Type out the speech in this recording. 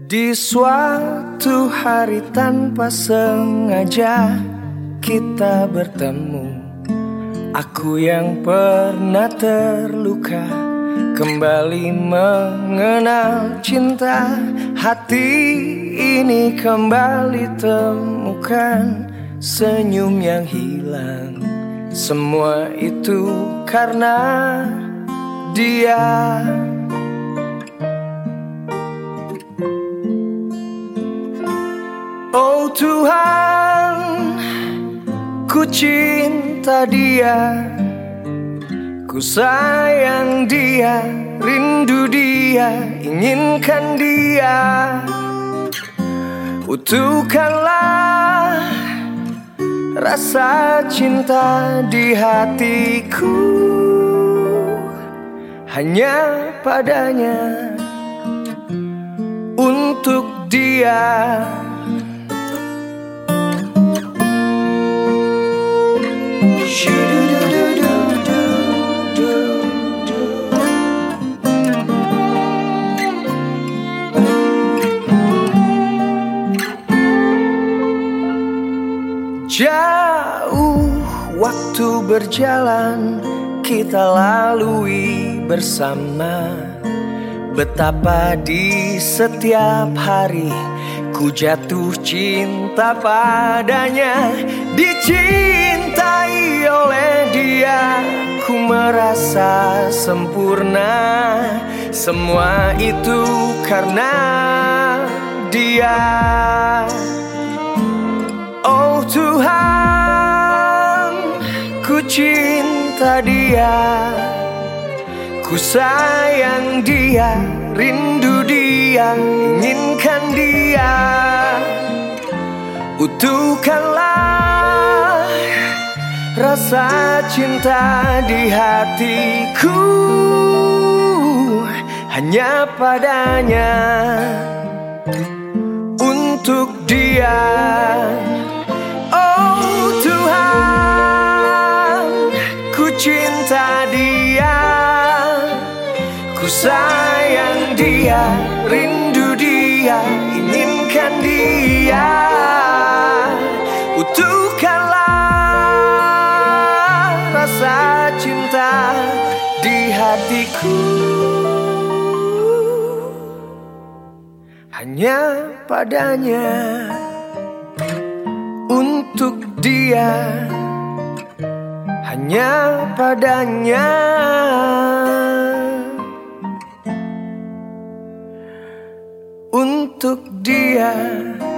Di suatu hari tanpa sengaja kita bertemu. Aku yang pernah terluka kembali mengenal cinta. Hati ini kembali temukan senyum yang hilang. Semua itu karena dia. Oh Tuhan, ku cinta dia, ku sayang dia, rindu dia, inginkan dia. Utuhkanlah rasa cinta di hatiku, hanya padanya, untuk dia. Jauh waktu berjalan kita lalui bersama. Betapa di setiap hari ku jatuh cinta padanya. Dicintai oleh dia ku merasa sempurna. Semua itu karena dia. Oh Tuhan, ku cinta dia, ku sayang dia, rindu dia, inginkan dia. Utuhkanlah rasa cinta di hatiku, hanya padanya, untuk dia. Oh Tuhan, ku cinta dia, ku sayang dia, rindu dia, inginkan dia. Utuhkanlah rasa cinta di hatiku, hanya padanya, untuk dia, hanya padanya, untuk dia.